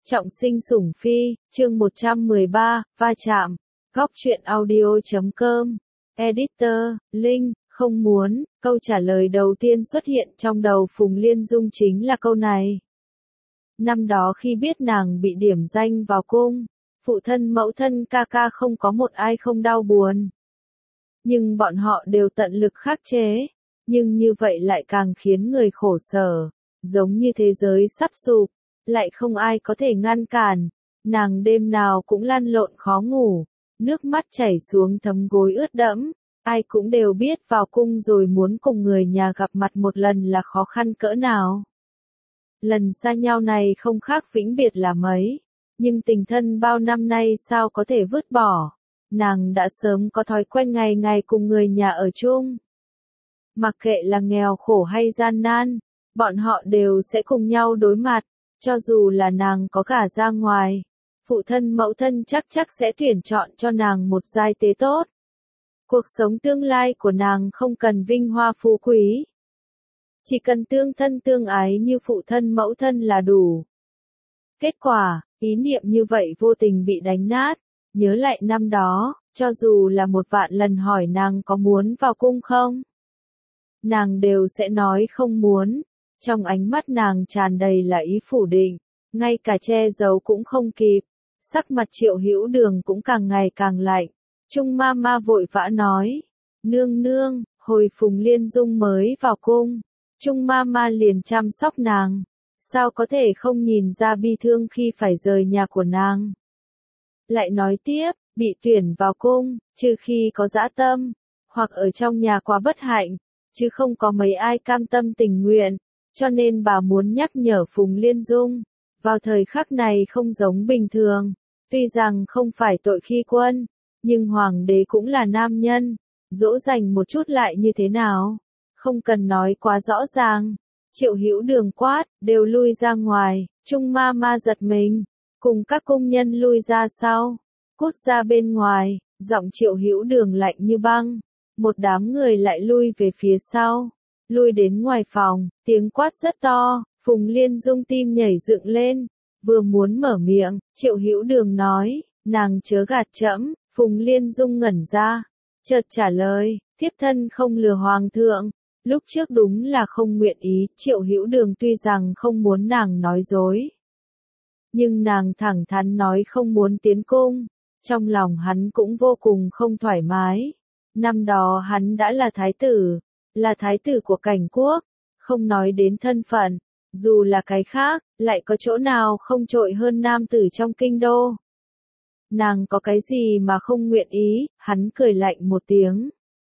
Trọng sinh sủng phi, chương 113, va chạm. Góc truyện audio.com. Editor, Linh, không muốn. Câu trả lời đầu tiên xuất hiện trong đầu Phùng Liên Dung chính là câu này. Năm đó khi biết nàng bị điểm danh vào cung, phụ thân mẫu thân ca ca không có một ai không đau buồn. Nhưng bọn họ đều tận lực khắc chế, nhưng như vậy lại càng khiến người khổ sở, giống như thế giới sắp sụp, lại không ai có thể ngăn cản. Nàng đêm nào cũng lăn lộn khó ngủ, nước mắt chảy xuống thấm gối ướt đẫm. Ai cũng đều biết vào cung rồi muốn cùng người nhà gặp mặt một lần là khó khăn cỡ nào. Lần xa nhau này không khác vĩnh biệt là mấy, nhưng tình thân bao năm nay sao có thể vứt bỏ. Nàng đã sớm có thói quen ngày ngày cùng người nhà ở chung. Mặc kệ là nghèo khổ hay gian nan, bọn họ đều sẽ cùng nhau đối mặt, cho dù là nàng có cả ra ngoài. Phụ thân mẫu thân chắc sẽ tuyển chọn cho nàng một giai tế tốt. Cuộc sống tương lai của nàng không cần vinh hoa phú quý. Chỉ cần tương thân tương ái như phụ thân mẫu thân là đủ. Kết quả, ý niệm như vậy vô tình bị đánh nát. Nhớ lại năm đó, cho dù là một vạn lần hỏi nàng có muốn vào cung không, nàng đều sẽ nói không muốn. Trong ánh mắt nàng tràn đầy là ý phủ định, ngay cả che giấu cũng không kịp. Sắc mặt Triệu Hữu Đường cũng càng ngày càng lạnh. Trung ma vội vã nói, nương nương, hồi Phùng Liên Dung mới vào cung, Trung ma liền chăm sóc nàng, sao có thể không nhìn ra bi thương khi phải rời nhà của nàng. Lại nói tiếp, bị tuyển vào cung, trừ khi có dã tâm, hoặc ở trong nhà quá bất hạnh, chứ không có mấy ai cam tâm tình nguyện, cho nên bà muốn nhắc nhở Phùng Liên Dung, vào thời khắc này không giống bình thường, tuy rằng không phải tội khi quân, nhưng hoàng đế cũng là nam nhân, dỗ dành một chút lại như thế nào, không cần nói quá rõ ràng. Triệu Hữu Đường quát, đều lui ra ngoài. Trung ma giật mình, cùng các cung nhân lui ra sau, cút ra bên ngoài. Giọng Triệu Hữu Đường lạnh như băng, một đám người lại lui về phía sau, lui đến ngoài phòng, tiếng quát rất to. Phùng Liên Dung tim nhảy dựng lên, vừa muốn mở miệng, Triệu Hữu Đường nói, nàng chớ gạt trẫm. Phùng Liên Dung ngẩn ra, chợt trả lời, thiếp thân không lừa hoàng thượng. Lúc trước đúng là không nguyện ý. Triệu Hữu Đường tuy rằng không muốn nàng nói dối, nhưng nàng thẳng thắn nói không muốn tiến cung. Trong lòng hắn cũng vô cùng không thoải mái. Năm đó hắn đã là thái tử của Cảnh Quốc, không nói đến thân phận, dù là cái khác, lại có chỗ nào không trội hơn nam tử trong kinh đô. Nàng có cái gì mà không nguyện ý, hắn cười lạnh một tiếng.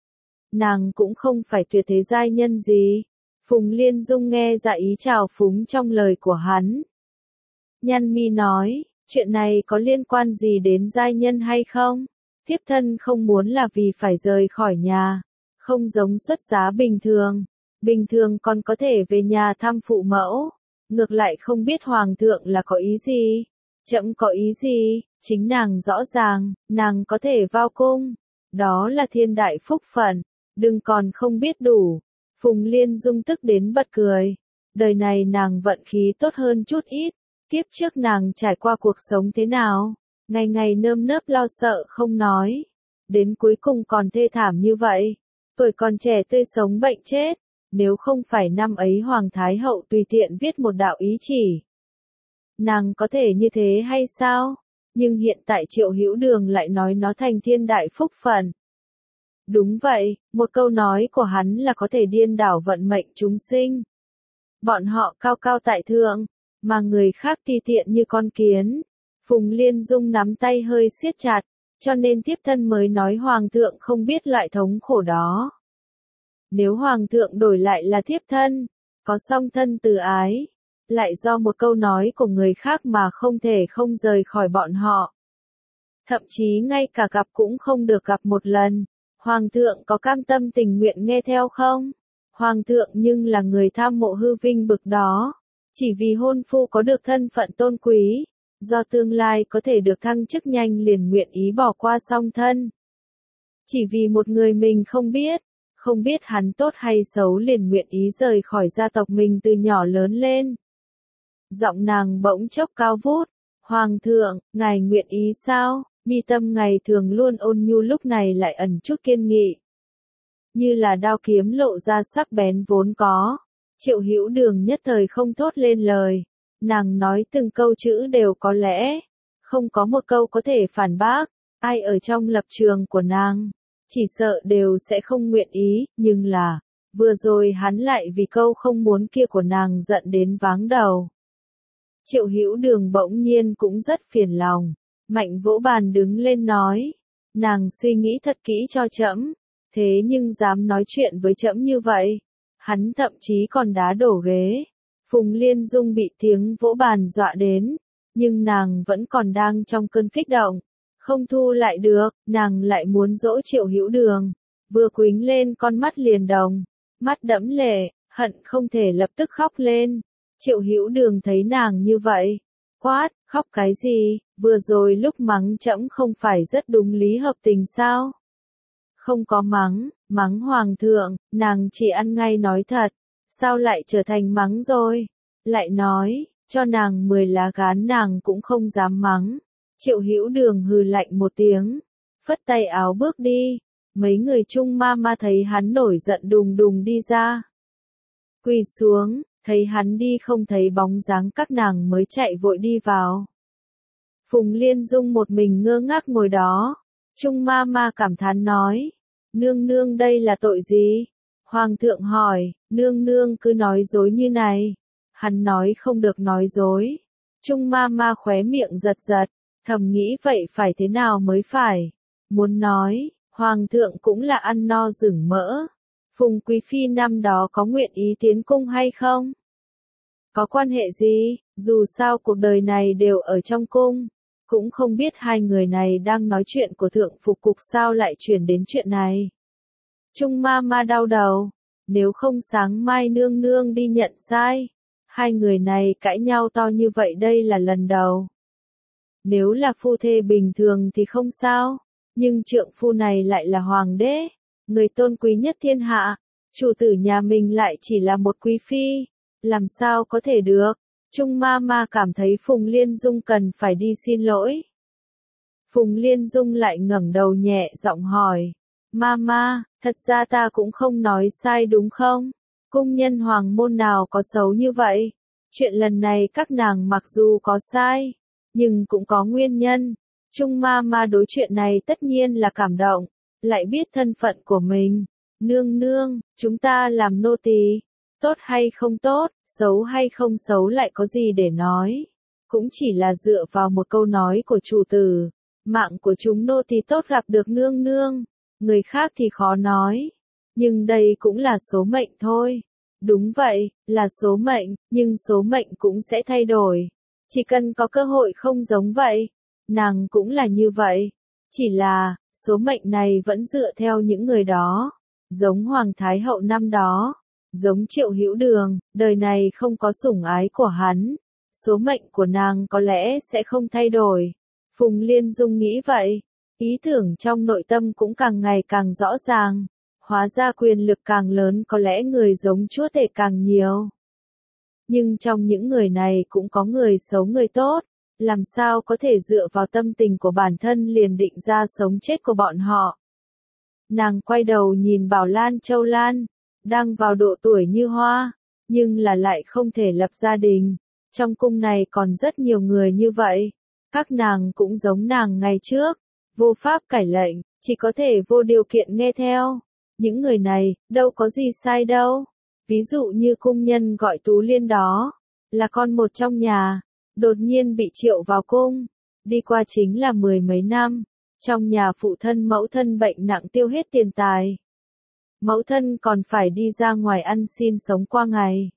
Nàng cũng không phải tuyệt thế giai nhân gì. Phùng Liên Dung nghe ra ý trào phúng trong lời của hắn. Nhăn mi nói, chuyện này có liên quan gì đến giai nhân hay không? Thiếp thân không muốn là vì phải rời khỏi nhà, không giống xuất giá bình thường còn có thể về nhà thăm phụ mẫu. Ngược lại không biết hoàng thượng là có ý gì, trẫm có ý gì, chính nàng rõ ràng, nàng có thể vào cung, đó là thiên đại phúc phận, đừng còn không biết đủ. Phùng Liên Dung tức đến bật cười, đời này nàng vận khí tốt hơn chút ít, kiếp trước nàng trải qua cuộc sống thế nào, ngày ngày nơm nớp lo sợ không nói, đến cuối cùng còn thê thảm như vậy, tuổi còn trẻ tươi sống bệnh chết, nếu không phải năm ấy Hoàng Thái Hậu tùy tiện viết một đạo ý chỉ, nàng có thể như thế hay sao? Nhưng hiện tại Triệu Hữu Đường lại nói nó thành thiên đại phúc phận. Đúng vậy, một câu nói của hắn là có thể điên đảo vận mệnh chúng sinh. Bọn họ cao cao tại thượng, mà người khác ti tiện như con kiến. Phùng Liên Dung nắm tay hơi siết chặt, cho nên thiếp thân mới nói hoàng thượng không biết loại thống khổ đó. Nếu hoàng thượng đổi lại là thiếp thân, có song thân từ ái, lại do một câu nói của người khác mà không thể không rời khỏi bọn họ. Thậm chí ngay cả gặp cũng không được gặp một lần. Hoàng thượng có cam tâm tình nguyện nghe theo không? Hoàng thượng nhưng là người tham mộ hư vinh bực đó. Chỉ vì hôn phu có được thân phận tôn quý, do tương lai có thể được thăng chức nhanh liền nguyện ý bỏ qua song thân. Chỉ vì một người mình không biết hắn tốt hay xấu liền nguyện ý rời khỏi gia tộc mình từ nhỏ lớn lên. Giọng nàng bỗng chốc cao vút, Hoàng thượng, ngài nguyện ý sao? Mi tâm ngày thường luôn ôn nhu lúc này lại ẩn chút kiên nghị. Như là đao kiếm lộ ra sắc bén vốn có. Triệu Hữu Đường nhất thời không thốt lên lời. Nàng nói từng câu chữ đều có lẽ. Không có một câu có thể phản bác. Ai ở trong lập trường của nàng. Chỉ sợ đều sẽ không nguyện ý. Nhưng là, vừa rồi hắn lại vì câu không muốn kia của nàng giận đến váng đầu. Triệu Hữu Đường bỗng nhiên cũng rất phiền lòng. Mạnh vỗ bàn đứng lên nói. Nàng suy nghĩ thật kỹ cho trẫm. Thế nhưng dám nói chuyện với trẫm như vậy. Hắn thậm chí còn đá đổ ghế. Phùng Liên Dung bị tiếng vỗ bàn dọa đến. Nhưng nàng vẫn còn đang trong cơn kích động. Không thu lại được, nàng lại muốn dỗ Triệu Hữu Đường. Vừa quýnh lên con mắt liền đồng. Mắt đẫm lệ, hận không thể lập tức khóc lên. Triệu Hữu Đường thấy nàng như vậy. Quát, khóc cái gì, vừa rồi lúc mắng trẫm không phải rất đúng lý hợp tình sao? Không có mắng, mắng hoàng thượng, nàng chỉ ăn ngay nói thật. Sao lại trở thành mắng rồi? Lại nói, cho nàng 10 lá gan nàng cũng không dám mắng. Triệu Hữu Đường hừ lạnh một tiếng, phất tay áo bước đi. Mấy người Trung ma ma thấy hắn nổi giận đùng đùng đi ra. Quỳ xuống, thấy hắn đi không thấy bóng dáng các nàng mới chạy vội đi vào. Phùng Liên Dung một mình ngơ ngác ngồi đó. Trung ma ma cảm thán nói. Nương nương đây là tội gì? Hoàng thượng hỏi, nương nương cứ nói dối như này. Hắn nói không được nói dối. Trung ma ma khóe miệng giật giật, thầm nghĩ vậy phải thế nào mới phải. Muốn nói, hoàng thượng cũng là ăn no rửng mỡ. Phùng Quý Phi năm đó có nguyện ý tiến cung hay không? Có quan hệ gì, dù sao cuộc đời này đều ở trong cung. Cũng không biết hai người này đang nói chuyện của thượng phục cục sao lại chuyển đến chuyện này. Trung ma ma đau đầu, nếu không sáng mai nương nương đi nhận sai. Hai người này cãi nhau to như vậy đây là lần đầu. Nếu là phu thê bình thường thì không sao, nhưng trượng phu này lại là hoàng đế, người tôn quý nhất thiên hạ, chủ tử nhà mình lại chỉ là một quý phi, làm sao có thể được. Trung ma ma cảm thấy Phùng Liên Dung cần phải đi xin lỗi. Phùng Liên Dung lại ngẩng đầu nhẹ giọng hỏi, ma, thật ra ta cũng không nói sai đúng không? Cung nhân hoàng môn nào có xấu như vậy? Chuyện lần này các nàng mặc dù có sai, nhưng cũng có nguyên nhân. Trung ma ma đối chuyện này tất nhiên là cảm động, lại biết thân phận của mình. Nương nương, chúng ta làm nô tỳ, tốt hay không tốt, xấu hay không xấu lại có gì để nói. Cũng chỉ là dựa vào một câu nói của chủ tử. Mạng của chúng nô tỳ tốt gặp được nương nương, người khác thì khó nói. Nhưng đây cũng là số mệnh thôi. Đúng vậy, là số mệnh, nhưng số mệnh cũng sẽ thay đổi. Chỉ cần có cơ hội không giống vậy, nàng cũng là như vậy. Chỉ là, số mệnh này vẫn dựa theo những người đó. Giống Hoàng Thái Hậu năm đó, giống Triệu Hữu Đường, đời này không có sủng ái của hắn. Số mệnh của nàng có lẽ sẽ không thay đổi. Phùng Liên Dung nghĩ vậy, ý tưởng trong nội tâm cũng càng ngày càng rõ ràng. Hóa ra quyền lực càng lớn có lẽ người giống chúa tể càng nhiều. Nhưng trong những người này cũng có người xấu người tốt, làm sao có thể dựa vào tâm tình của bản thân liền định ra sống chết của bọn họ. Nàng quay đầu nhìn Bảo Lan Châu Lan, đang vào độ tuổi như hoa, nhưng là lại không thể lập gia đình. Trong cung này còn rất nhiều người như vậy, các nàng cũng giống nàng ngày trước, vô pháp cải lệnh, chỉ có thể vô điều kiện nghe theo. Những người này, đâu có gì sai đâu. Ví dụ như cung nhân gọi Tú Liên đó, là con một trong nhà, đột nhiên bị triệu vào cung, đi qua chính là 10 mấy năm, trong nhà phụ thân mẫu thân bệnh nặng tiêu hết tiền tài. Mẫu thân còn phải đi ra ngoài ăn xin sống qua ngày.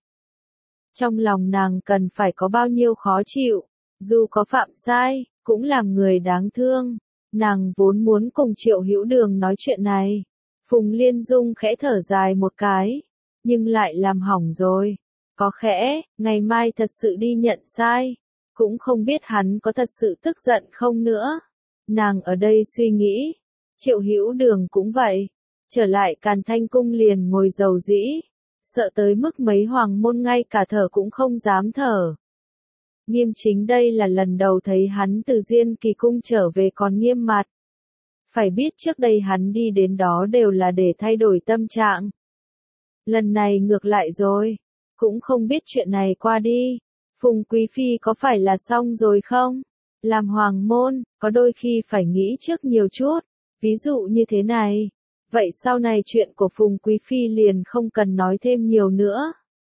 Trong lòng nàng cần phải có bao nhiêu khó chịu, dù có phạm sai, cũng làm người đáng thương. Nàng vốn muốn cùng Triệu Hữu Đường nói chuyện này. Phùng Liên Dung khẽ thở dài một cái, nhưng lại làm hỏng rồi. Có khẽ, ngày mai thật sự đi nhận sai, cũng không biết hắn có thật sự tức giận không nữa. Nàng ở đây suy nghĩ, Triệu Hữu Đường cũng vậy, trở lại Càn Thanh cung liền ngồi dầu dĩ, sợ tới mức mấy hoàng môn ngay cả thở cũng không dám thở. Nghiêm Chính đây là lần đầu thấy hắn từ Diên Kỳ Cung trở về còn nghiêm mặt. Phải biết trước đây hắn đi đến đó đều là để thay đổi tâm trạng. Lần này ngược lại rồi, cũng không biết chuyện này qua đi. Phùng Quý Phi có phải là xong rồi không? Làm hoàng môn, có đôi khi phải nghĩ trước nhiều chút, ví dụ như thế này. Vậy sau này chuyện của Phùng Quý Phi liền không cần nói thêm nhiều nữa.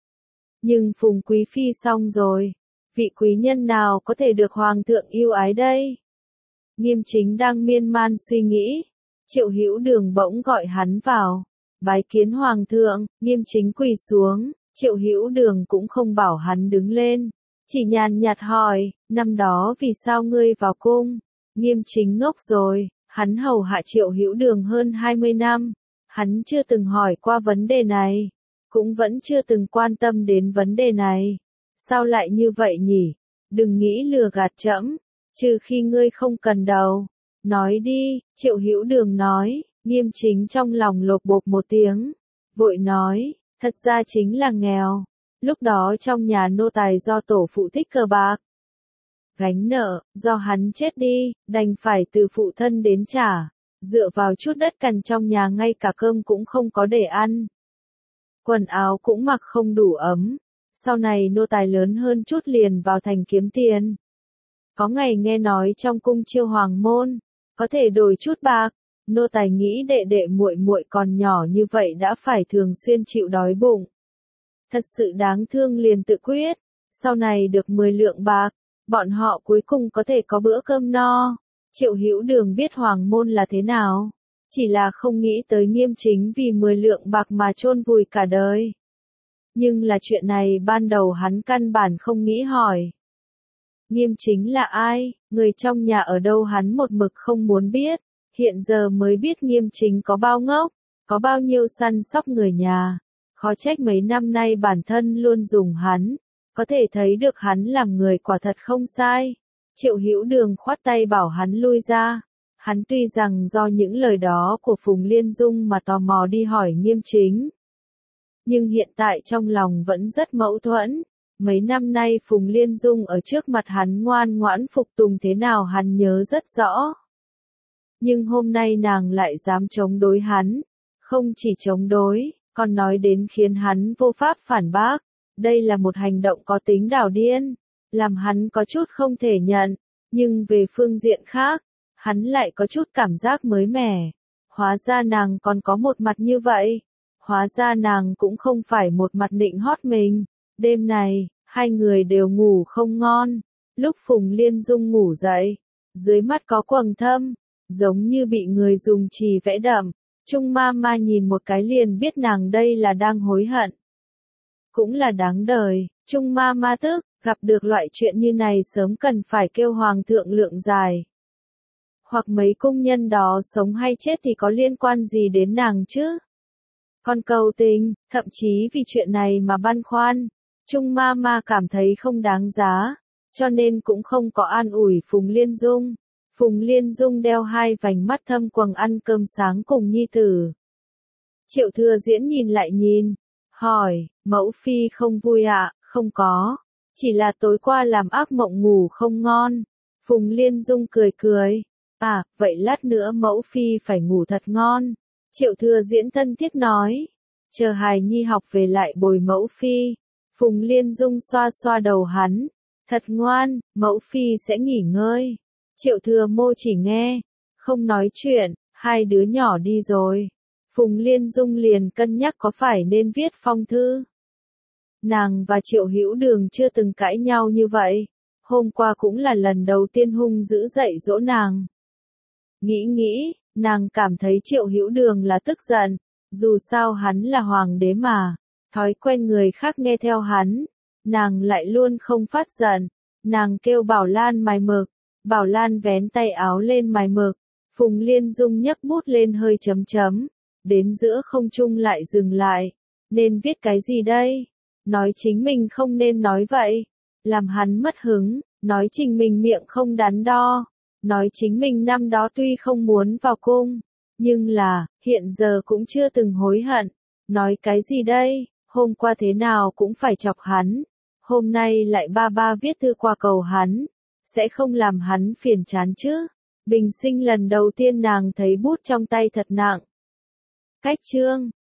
Nhưng Phùng Quý Phi xong rồi, vị quý nhân nào có thể được hoàng thượng yêu ái đây? Nghiêm Chính đang miên man suy nghĩ, Triệu Hữu Đường bỗng gọi hắn vào, bái kiến hoàng thượng. Nghiêm Chính quỳ xuống, Triệu Hữu Đường cũng không bảo hắn đứng lên, chỉ nhàn nhạt hỏi, năm đó vì sao ngươi vào cung? Nghiêm Chính ngốc rồi, hắn hầu hạ Triệu Hữu Đường hơn 20 năm, hắn chưa từng hỏi qua vấn đề này, cũng vẫn chưa từng quan tâm đến vấn đề này. Sao lại như vậy nhỉ? Đừng nghĩ lừa gạt trẫm, trừ khi ngươi không cần đâu. Nói đi, Triệu Hữu Đường nói. Nghiêm Chính trong lòng lột bột một tiếng, vội nói, thật ra chính là nghèo. Lúc đó trong nhà nô tài do tổ phụ thích cờ bạc, gánh nợ, do hắn chết đi, đành phải từ phụ thân đến trả, dựa vào chút đất cằn trong nhà ngay cả cơm cũng không có để ăn. Quần áo cũng mặc không đủ ấm, sau này nô tài lớn hơn chút liền vào thành kiếm tiền. Có ngày nghe nói trong cung chiêu hoàng môn, có thể đổi chút bạc, nô tài nghĩ đệ đệ muội muội còn nhỏ như vậy đã phải thường xuyên chịu đói bụng. Thật sự đáng thương liền tự quyết, sau này được 10 lượng bạc, bọn họ cuối cùng có thể có bữa cơm no. Triệu Hữu Đường biết hoàng môn là thế nào, chỉ là không nghĩ tới Nghiêm Chính vì 10 lượng bạc mà chôn vùi cả đời. Nhưng là chuyện này ban đầu hắn căn bản không nghĩ hỏi. Nghiêm Chính là ai, người trong nhà ở đâu hắn một mực không muốn biết, hiện giờ mới biết Nghiêm Chính có bao ngốc, có bao nhiêu săn sóc người nhà. Khó trách mấy năm nay bản thân luôn dùng hắn, có thể thấy được hắn làm người quả thật không sai. Triệu Hữu Đường khoát tay bảo hắn lui ra. Hắn tuy rằng do những lời đó của Phùng Liên Dung mà tò mò đi hỏi Nghiêm Chính, nhưng hiện tại trong lòng vẫn rất mâu thuẫn. Mấy năm nay Phùng Liên Dung ở trước mặt hắn ngoan ngoãn phục tùng thế nào hắn nhớ rất rõ. Nhưng hôm nay nàng lại dám chống đối hắn, không chỉ chống đối, còn nói đến khiến hắn vô pháp phản bác. Đây là một hành động có tính đảo điên, làm hắn có chút không thể nhận, nhưng về phương diện khác, hắn lại có chút cảm giác mới mẻ. Hóa ra nàng còn có một mặt như vậy, hóa ra nàng cũng không phải một mặt nịnh hót mình. Đêm này, hai người đều ngủ không ngon, lúc Phùng Liên Dung ngủ dậy, dưới mắt có quầng thâm, giống như bị người dùng chì vẽ đậm. Trung ma ma nhìn một cái liền biết nàng đây là đang hối hận. Cũng là đáng đời, Trung ma ma tức, gặp được loại chuyện như này sớm cần phải kêu hoàng thượng lượng giải. Hoặc mấy cung nhân đó sống hay chết thì có liên quan gì đến nàng chứ? Còn cầu tình, thậm chí vì chuyện này mà băn khoăn, Trung ma ma cảm thấy không đáng giá, cho nên cũng không có an ủi Phùng Liên Dung. Phùng Liên Dung đeo hai vành mắt thâm quầng ăn cơm sáng cùng nhi tử. Triệu Thừa Diễn nhìn lại nhìn, hỏi, mẫu phi không vui ạ? Không có, chỉ là tối qua làm ác mộng ngủ không ngon. Phùng Liên Dung cười cười, à, vậy lát nữa mẫu phi phải ngủ thật ngon. Triệu Thừa Diễn thân thiết nói, chờ hài nhi học về lại bồi mẫu phi. Phùng Liên Dung xoa xoa đầu hắn, thật ngoan, mẫu phi sẽ nghỉ ngơi. Triệu Thừa Mô chỉ nghe, không nói chuyện, hai đứa nhỏ đi rồi. Phùng Liên Dung liền cân nhắc có phải nên viết phong thư. Nàng và Triệu Hữu Đường chưa từng cãi nhau như vậy, hôm qua cũng là lần đầu tiên hung dữ dạy dỗ nàng. Nghĩ, nàng cảm thấy Triệu Hữu Đường là tức giận, dù sao hắn là hoàng đế mà, thói quen người khác nghe theo hắn, nàng lại luôn không phát giận. Nàng kêu Bảo Lan mài mực, Bảo Lan vén tay áo lên mài mực, Phùng Liên Dung nhấc bút lên hơi chấm chấm, đến giữa không trung lại dừng lại, nên viết cái gì đây? Nói chính mình không nên nói vậy, làm hắn mất hứng, nói chính mình miệng không đắn đo, nói chính mình năm đó tuy không muốn vào cung, nhưng là, hiện giờ cũng chưa từng hối hận, nói cái gì đây, hôm qua thế nào cũng phải chọc hắn, hôm nay lại ba ba viết thư qua cầu hắn, sẽ không làm hắn phiền chán chứ. Bình sinh lần đầu tiên nàng thấy bút trong tay thật nặng. Cách chương